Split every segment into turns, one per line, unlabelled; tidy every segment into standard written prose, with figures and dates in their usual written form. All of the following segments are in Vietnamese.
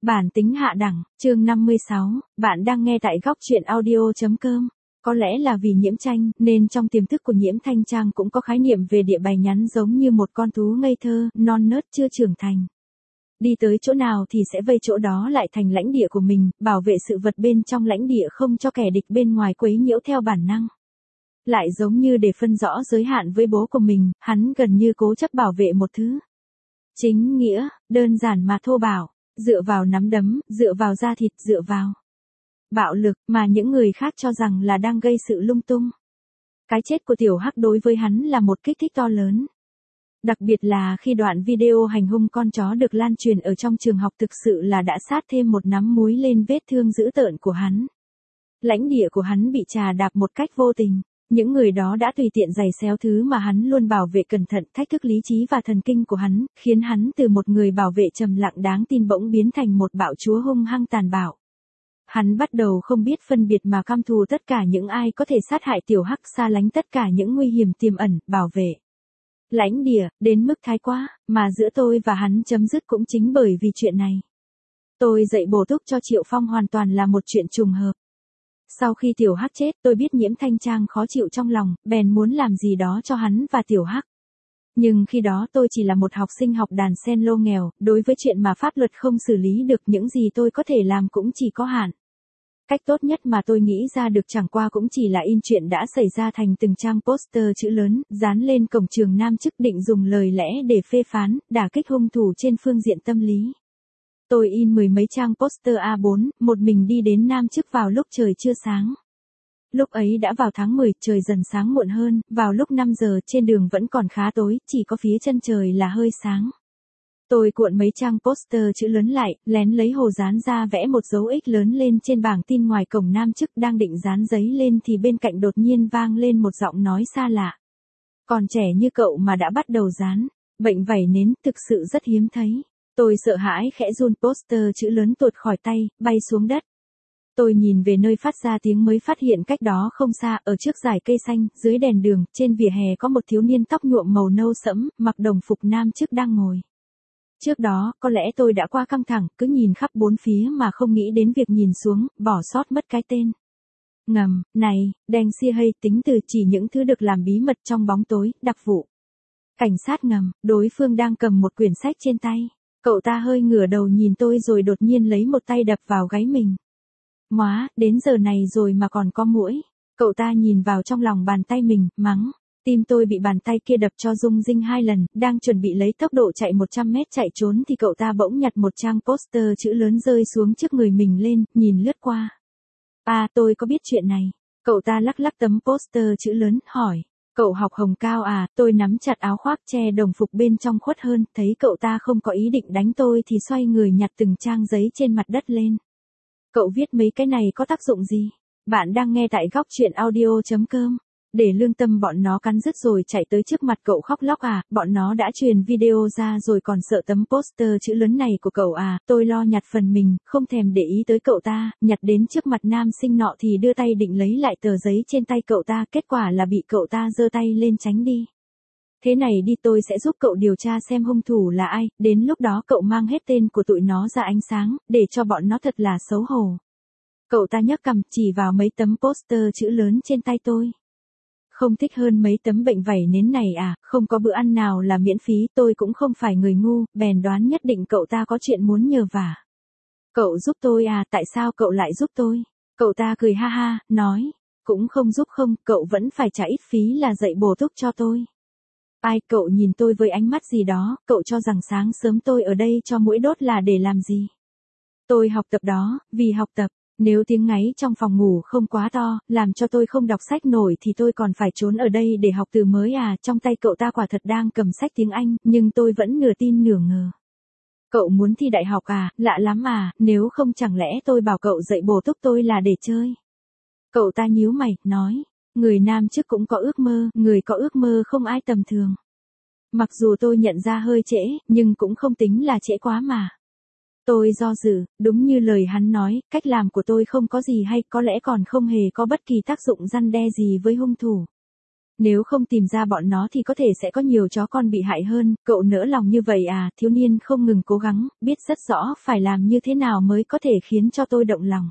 Bản tính hạ đẳng, chương 56, bạn đang nghe tại góc truyện audio.com. Có lẽ là vì Nhiễm Tranh, nên trong tiềm thức của Nhiễm Thanh Trang cũng có khái niệm về địa bài nhắn giống như một con thú ngây thơ, non nớt chưa trưởng thành. Đi tới chỗ nào thì sẽ vây chỗ đó lại thành lãnh địa của mình, bảo vệ sự vật bên trong lãnh địa không cho kẻ địch bên ngoài quấy nhiễu theo bản năng. Lại giống như để phân rõ giới hạn với bố của mình, hắn gần như cố chấp bảo vệ một thứ. Chính nghĩa, đơn giản mà thô bạo. Dựa vào nắm đấm, dựa vào da thịt, dựa vào bạo lực mà những người khác cho rằng là đang gây sự lung tung. Cái chết của Tiểu Hắc đối với hắn là một kích thích to lớn. Đặc biệt là khi đoạn video hành hung con chó được lan truyền ở trong trường học thực sự là đã sát thêm một nắm muối lên vết thương dữ tợn của hắn. Lãnh địa của hắn bị trà đạp một cách vô tình. Những người đó đã tùy tiện giày xéo thứ mà hắn luôn bảo vệ cẩn thận, thách thức lý trí và thần kinh của hắn, khiến hắn từ một người bảo vệ trầm lặng đáng tin bỗng biến thành một bạo chúa hung hăng tàn bạo. Hắn bắt đầu không biết phân biệt mà căm thù tất cả những ai có thể sát hại Tiểu Hắc, xa lánh tất cả những nguy hiểm tiềm ẩn, bảo vệ lãnh địa, đến mức thái quá, mà giữa tôi và hắn chấm dứt cũng chính bởi vì chuyện này. Tôi dạy bổ túc cho Triệu Phong hoàn toàn là một chuyện trùng hợp. Sau khi Tiểu Hắc chết, tôi biết Nhiễm Thanh Trang khó chịu trong lòng, bèn muốn làm gì đó cho hắn và Tiểu Hắc. Nhưng khi đó tôi chỉ là một học sinh học đàn cello nghèo, đối với chuyện mà pháp luật không xử lý được, những gì tôi có thể làm cũng chỉ có hạn. Cách tốt nhất mà tôi nghĩ ra được chẳng qua cũng chỉ là in chuyện đã xảy ra thành từng trang poster chữ lớn, dán lên cổng trường Nam Chức, định dùng lời lẽ để phê phán, đả kích hung thủ trên phương diện tâm lý. Tôi in 10 mấy trang poster A4, một mình đi đến Nam Chức vào lúc trời chưa sáng. Lúc ấy đã vào tháng 10, trời dần sáng muộn hơn, vào lúc 5 giờ trên đường vẫn còn khá tối, chỉ có phía chân trời là hơi sáng. Tôi cuộn mấy trang poster chữ lớn lại, lén lấy hồ dán ra vẽ một dấu X lớn lên trên bảng tin ngoài cổng Nam Chức, đang định dán giấy lên thì bên cạnh đột nhiên vang lên một giọng nói xa lạ. Còn trẻ như cậu mà đã bắt đầu dán, bệnh vảy nến thực sự rất hiếm thấy. Tôi sợ hãi khẽ run, poster chữ lớn tuột khỏi tay, bay xuống đất. Tôi nhìn về nơi phát ra tiếng mới phát hiện cách đó không xa, ở trước dải cây xanh, dưới đèn đường, trên vỉa hè có một thiếu niên tóc nhuộm màu nâu sẫm, mặc đồng phục Nam Chức đang ngồi. Trước đó, có lẽ tôi đã qua căng thẳng, cứ nhìn khắp bốn phía mà không nghĩ đến việc nhìn xuống, bỏ sót mất cái tên. Ngầm, này, đèn xia hay, tính từ chỉ những thứ được làm bí mật trong bóng tối, đặc vụ. Cảnh sát ngầm, đối phương đang cầm một quyển sách trên tay. Cậu ta hơi ngửa đầu nhìn tôi rồi đột nhiên lấy một tay đập vào gáy mình. Móa, đến giờ này rồi mà còn có muỗi. Cậu ta nhìn vào trong lòng bàn tay mình, mắng. Tim tôi bị bàn tay kia đập cho rung rinh 2 lần, đang chuẩn bị lấy tốc độ chạy 100 mét chạy trốn thì cậu ta bỗng nhặt một trang poster chữ lớn rơi xuống trước người mình lên, nhìn lướt qua. À, tôi có biết chuyện này. Cậu ta lắc lắc tấm poster chữ lớn, hỏi. Cậu học Hồng Cao à? Tôi nắm chặt áo khoác che đồng phục bên trong khuất hơn, thấy cậu ta không có ý định đánh tôi thì xoay người nhặt từng trang giấy trên mặt đất lên. Cậu viết mấy cái này có tác dụng gì? Bạn đang nghe tại góc truyện audio.com. Để lương tâm bọn nó cắn rứt rồi chạy tới trước mặt cậu khóc lóc à? Bọn nó đã truyền video ra rồi còn sợ tấm poster chữ lớn này của cậu à? Tôi lo nhặt phần mình, không thèm để ý tới cậu ta, nhặt đến trước mặt nam sinh nọ thì đưa tay định lấy lại tờ giấy trên tay cậu ta, kết quả là bị cậu ta giơ tay lên tránh đi. Thế này đi, tôi sẽ giúp cậu điều tra xem hung thủ là ai, đến lúc đó cậu mang hết tên của tụi nó ra ánh sáng, để cho bọn nó thật là xấu hổ. Cậu ta nhấc cằm chỉ vào mấy tấm poster chữ lớn trên tay tôi. Không thích hơn mấy tấm bệnh vảy nến này à? Không có bữa ăn nào là miễn phí, tôi cũng không phải người ngu, bèn đoán nhất định cậu ta có chuyện muốn nhờ vả. Cậu giúp tôi à? Tại sao cậu lại giúp tôi? Cậu ta cười ha ha, nói, cũng không giúp không, cậu vẫn phải trả ít phí là dạy bổ túc cho tôi. Ai? Cậu nhìn tôi với ánh mắt gì đó, cậu cho rằng sáng sớm tôi ở đây cho muỗi đốt là để làm gì? Tôi học tập đó, vì học tập. Nếu tiếng ngáy trong phòng ngủ không quá to, làm cho tôi không đọc sách nổi thì tôi còn phải trốn ở đây để học từ mới à? Trong tay cậu ta quả thật đang cầm sách tiếng Anh, nhưng tôi vẫn nửa tin nửa ngờ. Cậu muốn thi đại học à? Lạ lắm à, nếu không chẳng lẽ tôi bảo cậu dạy bổ túc tôi là để chơi? Cậu ta nhíu mày, nói, người Nam Chức cũng có ước mơ, người có ước mơ không ai tầm thường. Mặc dù tôi nhận ra hơi trễ, nhưng cũng không tính là trễ quá mà. Tôi do dự, đúng như lời hắn nói, cách làm của tôi không có gì hay, có lẽ còn không hề có bất kỳ tác dụng răn đe gì với hung thủ. Nếu không tìm ra bọn nó thì có thể sẽ có nhiều chó con bị hại hơn, cậu nỡ lòng như vậy à? Thiếu niên không ngừng cố gắng, biết rất rõ phải làm như thế nào mới có thể khiến cho tôi động lòng.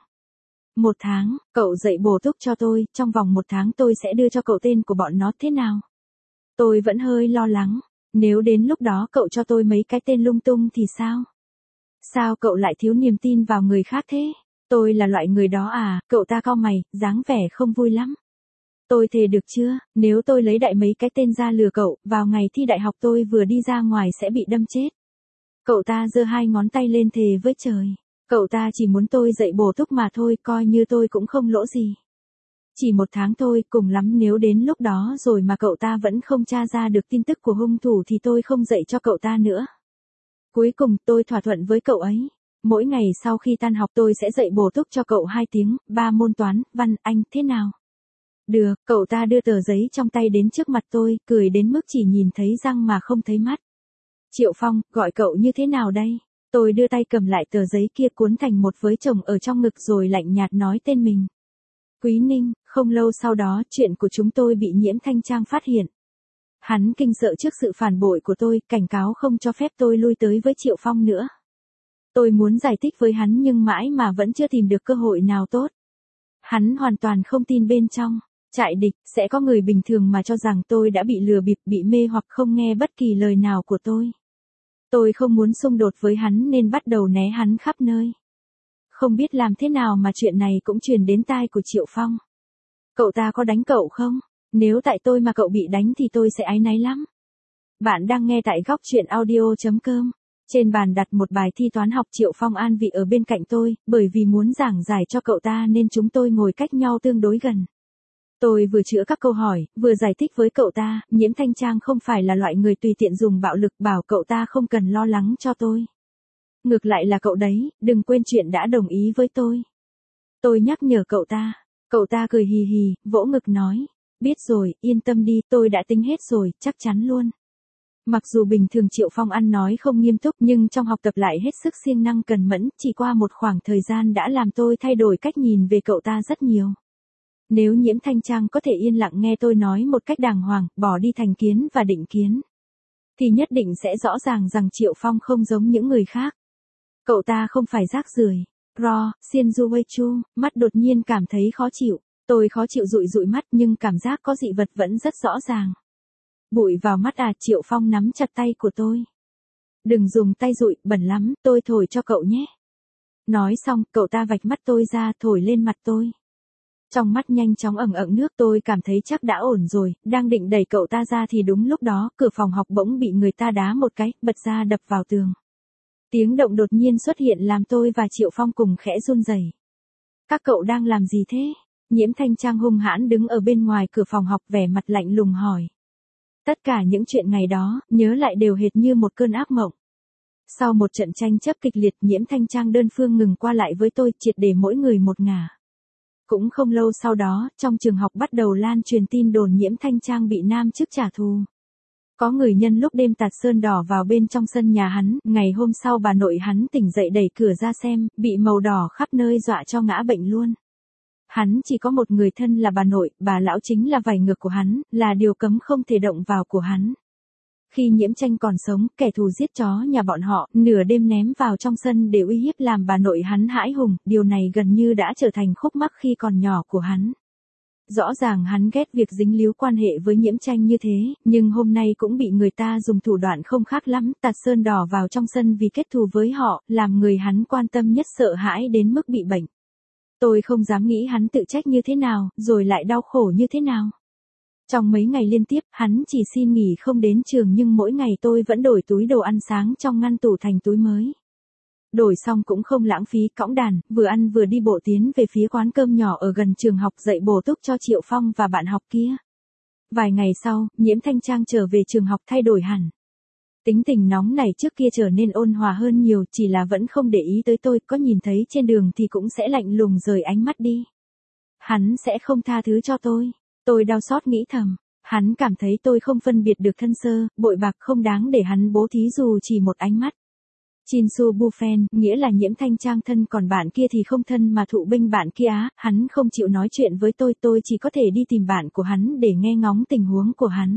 1 tháng, cậu dạy bổ túc cho tôi, trong vòng 1 tháng tôi sẽ đưa cho cậu tên của bọn nó thế nào? Tôi vẫn hơi lo lắng, nếu đến lúc đó cậu cho tôi mấy cái tên lung tung thì sao? Sao cậu lại thiếu niềm tin vào người khác thế? Tôi là loại người đó à? Cậu ta cau mày, dáng vẻ không vui lắm. Tôi thề được chưa, nếu tôi lấy đại mấy cái tên ra lừa cậu, vào ngày thi đại học tôi vừa đi ra ngoài sẽ bị đâm chết. Cậu ta giơ 2 ngón tay lên thề với trời. Cậu ta chỉ muốn tôi dạy bổ túc mà thôi, coi như tôi cũng không lỗ gì. Chỉ 1 tháng thôi, cùng lắm nếu đến lúc đó rồi mà cậu ta vẫn không tra ra được tin tức của hung thủ thì tôi không dạy cho cậu ta nữa. Cuối cùng tôi thỏa thuận với cậu ấy. Mỗi ngày sau khi tan học tôi sẽ dạy bổ túc cho cậu 2 tiếng, 3 môn toán, văn, Anh, thế nào? Được, cậu ta đưa tờ giấy trong tay đến trước mặt tôi, cười đến mức chỉ nhìn thấy răng mà không thấy mắt. Triệu Phong, gọi cậu như thế nào đây? Tôi đưa tay cầm lại tờ giấy kia cuốn thành một với chồng ở trong ngực rồi lạnh nhạt nói tên mình. Quý Ninh. Không lâu sau đó chuyện của chúng tôi bị Nhiễm Thanh Trang phát hiện. Hắn kinh sợ trước sự phản bội của tôi, cảnh cáo không cho phép tôi lui tới với Triệu Phong nữa. Tôi muốn giải thích với hắn nhưng mãi mà vẫn chưa tìm được cơ hội nào tốt. Hắn hoàn toàn không tin bên trong trại địch sẽ có người bình thường mà cho rằng tôi đã bị lừa bịp, bị mê hoặc không nghe bất kỳ lời nào của tôi. Tôi không muốn xung đột với hắn nên bắt đầu né hắn khắp nơi. Không biết làm thế nào mà chuyện này cũng truyền đến tai của Triệu Phong. Cậu ta có đánh cậu không? Nếu tại tôi mà cậu bị đánh thì tôi sẽ áy náy lắm. Bạn đang nghe tại góc truyện audio.com. Trên bàn đặt một bài thi toán học, Triệu Phong an vị ở bên cạnh tôi, bởi vì muốn giảng giải cho cậu ta nên chúng tôi ngồi cách nhau tương đối gần. Tôi vừa chữa các câu hỏi, vừa giải thích với cậu ta, Nhiễm Thanh Trang không phải là loại người tùy tiện dùng bạo lực, bảo cậu ta không cần lo lắng cho tôi. Ngược lại là cậu đấy, đừng quên chuyện đã đồng ý với tôi. Tôi nhắc nhở cậu ta cười hì hì, vỗ ngực nói, biết rồi, yên tâm đi, tôi đã tính hết rồi, chắc chắn luôn. Mặc dù bình thường Triệu Phong ăn nói không nghiêm túc nhưng trong học tập lại hết sức siêng năng cần mẫn, chỉ qua một khoảng thời gian đã làm tôi thay đổi cách nhìn về cậu ta rất nhiều. Nếu Nhiễm Thanh Trang có thể yên lặng nghe tôi nói một cách đàng hoàng, bỏ đi thành kiến và định kiến, thì nhất định sẽ rõ ràng rằng Triệu Phong không giống những người khác. Cậu ta không phải rác rưởi. Xiên Du Wei Chu, mắt đột nhiên cảm thấy khó chịu. Tôi khó chịu dụi dụi mắt nhưng cảm giác có dị vật vẫn rất rõ ràng. Bụi vào mắt à? Triệu Phong nắm chặt tay của tôi. Đừng dùng tay dụi, bẩn lắm, tôi thổi cho cậu nhé. Nói xong, cậu ta vạch mắt tôi ra, thổi lên mặt tôi. Trong mắt nhanh chóng ẩn ẩn nước, tôi cảm thấy chắc đã ổn rồi, đang định đẩy cậu ta ra thì đúng lúc đó, cửa phòng học bỗng bị người ta đá một cái, bật ra đập vào tường. Tiếng động đột nhiên xuất hiện làm tôi và Triệu Phong cùng khẽ run rẩy. Các cậu đang làm gì thế? Nhiễm Thanh Trang hung hãn đứng ở bên ngoài cửa phòng học, vẻ mặt lạnh lùng hỏi. Tất cả những chuyện ngày đó, nhớ lại đều hệt như một cơn ác mộng. Sau một trận tranh chấp kịch liệt, Nhiễm Thanh Trang đơn phương ngừng qua lại với tôi, triệt để mỗi người một ngả. Cũng không lâu sau đó, trong trường học bắt đầu lan truyền tin đồn Nhiễm Thanh Trang bị nam chức trả thù. Có người nhân lúc đêm tạt sơn đỏ vào bên trong sân nhà hắn, ngày hôm sau bà nội hắn tỉnh dậy đẩy cửa ra xem, bị màu đỏ khắp nơi dọa cho ngã bệnh luôn. Hắn chỉ có một người thân là bà nội, bà lão chính là vảy ngược của hắn, là điều cấm không thể động vào của hắn. Khi Nhiễm Tranh còn sống, kẻ thù giết chó nhà bọn họ, nửa đêm ném vào trong sân để uy hiếp làm bà nội hắn hãi hùng, điều này gần như đã trở thành khúc mắc khi còn nhỏ của hắn. Rõ ràng hắn ghét việc dính líu quan hệ với Nhiễm Tranh như thế, nhưng hôm nay cũng bị người ta dùng thủ đoạn không khác lắm, tạt sơn đỏ vào trong sân vì kết thù với họ, làm người hắn quan tâm nhất sợ hãi đến mức bị bệnh. Tôi không dám nghĩ hắn tự trách như thế nào, rồi lại đau khổ như thế nào. Trong mấy ngày liên tiếp, hắn chỉ xin nghỉ không đến trường nhưng mỗi ngày tôi vẫn đổi túi đồ ăn sáng trong ngăn tủ thành túi mới. Đổi xong cũng không lãng phí, cõng đàn, vừa ăn vừa đi bộ tiến về phía quán cơm nhỏ ở gần trường học dạy bổ túc cho Triệu Phong và bạn học kia. Vài ngày sau, Nhiễm Thanh Trang trở về trường học thay đổi hẳn. Tính tình nóng này trước kia trở nên ôn hòa hơn nhiều, chỉ là vẫn không để ý tới tôi, có nhìn thấy trên đường thì cũng sẽ lạnh lùng rời ánh mắt đi. Hắn sẽ không tha thứ cho tôi. Tôi đau xót nghĩ thầm, hắn cảm thấy tôi không phân biệt được thân sơ, bội bạc không đáng để hắn bố thí dù chỉ một ánh mắt. Chinsu Buffen, nghĩa là Nhiễm Thanh Trang thân còn bạn kia thì không thân mà thụ binh bạn kia á, hắn không chịu nói chuyện với tôi chỉ có thể đi tìm bạn của hắn để nghe ngóng tình huống của hắn.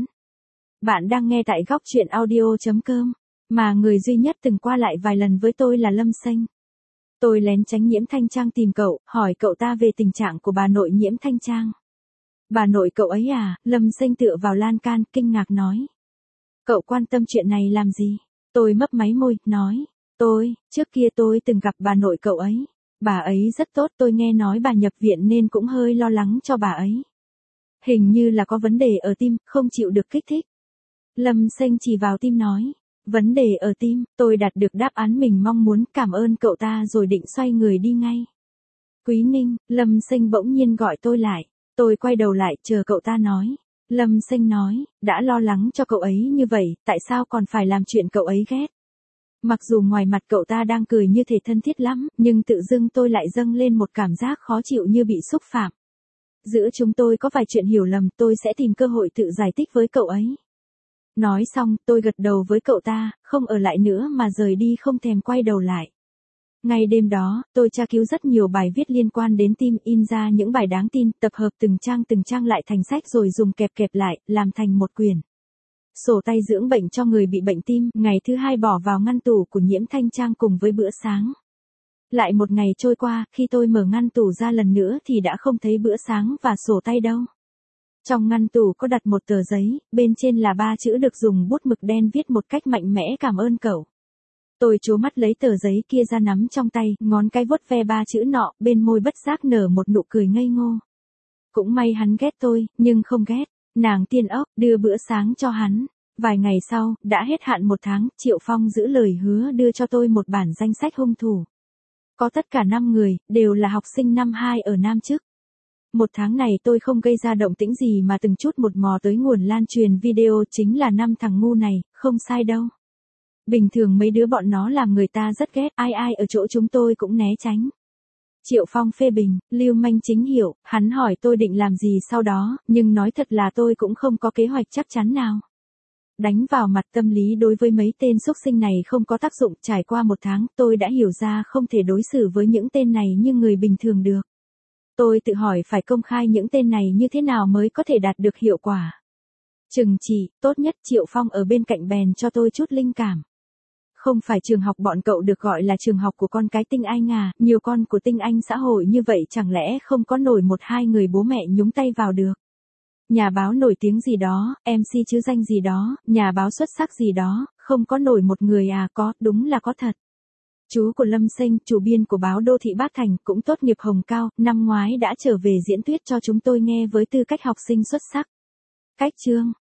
Bạn đang nghe tại góc truyện audio.com, mà người duy nhất từng qua lại vài lần với tôi là Lâm Sênh. Tôi lén tránh Nhiễm Thanh Trang tìm cậu, hỏi cậu ta về tình trạng của bà nội Nhiễm Thanh Trang. Bà nội cậu ấy à, Lâm Sênh tựa vào lan can, kinh ngạc nói. Cậu quan tâm chuyện này làm gì? Tôi mấp máy môi, nói. Trước kia tôi từng gặp bà nội cậu ấy. Bà ấy rất tốt, tôi nghe nói bà nhập viện nên cũng hơi lo lắng cho bà ấy. Hình như là có vấn đề ở tim, không chịu được kích thích. Lâm Sênh chỉ vào tim nói. Vấn đề ở tim, tôi đạt được đáp án mình mong muốn, cảm ơn cậu ta rồi định xoay người đi ngay. Quý Ninh, Lâm Sênh bỗng nhiên gọi tôi lại. Tôi quay đầu lại chờ cậu ta nói. Lâm Sênh nói, đã lo lắng cho cậu ấy như vậy, tại sao còn phải làm chuyện cậu ấy ghét? Mặc dù ngoài mặt cậu ta đang cười như thể thân thiết lắm, nhưng tự dưng tôi lại dâng lên một cảm giác khó chịu như bị xúc phạm. Giữa chúng tôi có vài chuyện hiểu lầm, tôi sẽ tìm cơ hội tự giải thích với cậu ấy. Nói xong, tôi gật đầu với cậu ta, không ở lại nữa mà rời đi không thèm quay đầu lại. Ngay đêm đó, tôi tra cứu rất nhiều bài viết liên quan đến tim, in ra những bài đáng tin, tập hợp từng trang lại thành sách rồi dùng kẹp lại, làm thành một quyển. Sổ tay dưỡng bệnh cho người bị bệnh tim, ngày thứ 2 bỏ vào ngăn tủ của Nhiễm Thanh Trang cùng với bữa sáng. Lại một ngày trôi qua, khi tôi mở ngăn tủ ra lần nữa thì đã không thấy bữa sáng và sổ tay đâu. Trong ngăn tủ có đặt một tờ giấy, bên trên là 3 chữ được dùng bút mực đen viết một cách mạnh mẽ, cảm ơn cậu. Tôi trố mắt lấy tờ giấy kia ra nắm trong tay, ngón cái vuốt ve 3 chữ nọ, bên môi bất giác nở một nụ cười ngây ngô. Cũng may hắn ghét tôi, nhưng không ghét. Nàng tiên ốc, đưa bữa sáng cho hắn. Vài ngày sau, đã hết hạn 1 tháng, Triệu Phong giữ lời hứa đưa cho tôi một bản danh sách hung thủ. Có tất cả 5 người, đều là học sinh năm 2 ở Nam Chức. 1 tháng này tôi không gây ra động tĩnh gì mà từng chút một mò tới nguồn lan truyền video, chính là 5 thằng ngu này, không sai đâu. Bình thường mấy đứa bọn nó làm người ta rất ghét, ai ở chỗ chúng tôi cũng né tránh. Triệu Phong phê bình, lưu manh chính hiểu, hắn hỏi tôi định làm gì sau đó, nhưng nói thật là tôi cũng không có kế hoạch chắc chắn nào. Đánh vào mặt tâm lý đối với mấy tên xúc sinh này không có tác dụng, trải qua 1 tháng tôi đã hiểu ra không thể đối xử với những tên này như người bình thường được. Tôi tự hỏi phải công khai những tên này như thế nào mới có thể đạt được hiệu quả. Trừng trị, tốt nhất Triệu Phong ở bên cạnh bèn cho tôi chút linh cảm. Không phải trường học bọn cậu được gọi là trường học của con cái tinh anh à, nhiều con của tinh anh xã hội như vậy chẳng lẽ không có nổi 1-2 người bố mẹ nhúng tay vào được. Nhà báo nổi tiếng gì đó, MC chứ danh gì đó, nhà báo xuất sắc gì đó, không có nổi một người à, có, đúng là có thật. Chú của Lâm Sênh, chủ biên của báo Đô thị Bát Thành, cũng tốt nghiệp Hồng Cao, năm ngoái đã trở về diễn thuyết cho chúng tôi nghe với tư cách học sinh xuất sắc. Cách chương